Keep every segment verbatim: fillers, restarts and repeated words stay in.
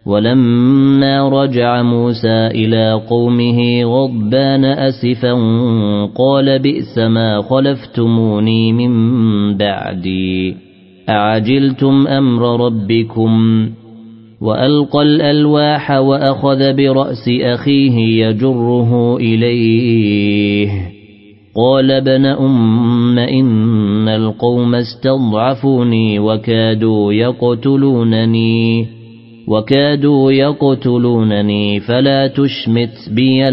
ولما رجع موسى إلى قومه غضبان أسفا قال بئس ما خلفتموني من بعدي أعجلتم أمر ربكم وألقى الألواح وأخذ برأس أخيه يجره إليه قال ابن أم إن القوم استضعفوني وكادوا يقتلونني وكادوا يقتلونني فلا تشمت بي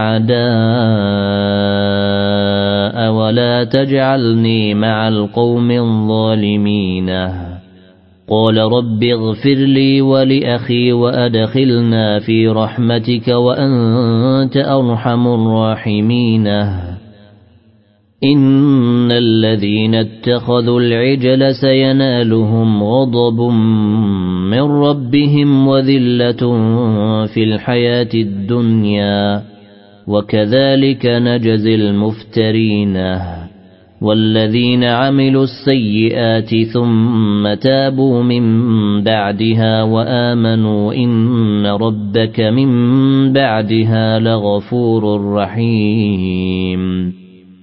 الأعداء ولا تجعلني مع القوم الظالمين قال رب اغفر لي ولأخي وأدخلنا في رحمتك وأنت أرحم الراحمين إن الذين اتخذوا العجل سينالهم غضب من ربهم وذلة في الحياة الدنيا وكذلك نجزي المفترين والذين عملوا السيئات ثم تابوا من بعدها وآمنوا إن ربك من بعدها لغفور رحيم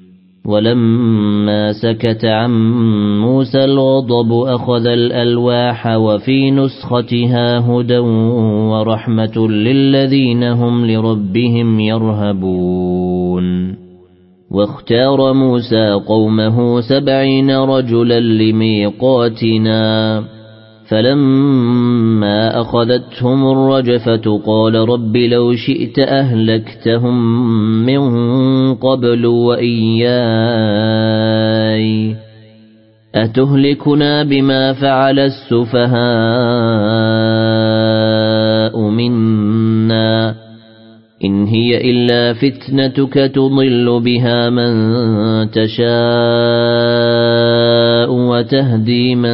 ولما سكت عن موسى الغضب أخذ الألواح وفي نسختها هدى ورحمة للذين هم لربهم يرهبون واختار موسى قومه سبعين رجلا لميقاتنا فلما أخذتهم الرجفة قال رب لو شئت أهلكتهم من قبل وإياي أتهلكنا بما فعل السفهاء منا إن هي إلا فتنتك تضل بها من تشاء وتهدي من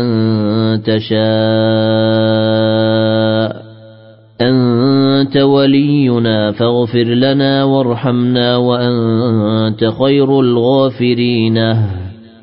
تشاء أنت ولينا فاغفر لنا وارحمنا وأنت خير الغافرين